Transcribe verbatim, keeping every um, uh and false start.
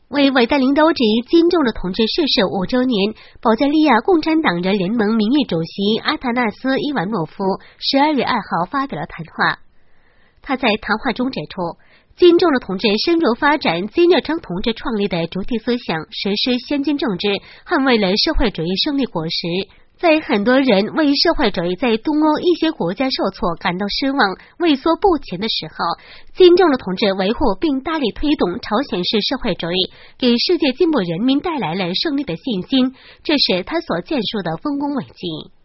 为伟大领导者金正日同志逝世五周年，保加利亚共产党人联盟名誉主席阿塔纳斯·伊万诺夫十二月二号发表了谈话。他在谈话中指出，金正日同志深入发展金日成同志创立的主体思想，实施先进政治，捍卫了社会主义胜利果实。在很多人为社会主义在东欧一些国家受挫感到失望、畏缩不前的时候，金正日同志维护并大力推动朝鲜式社会主义，给世界进步人民带来了胜利的信心，这是他所建树的丰功伟绩。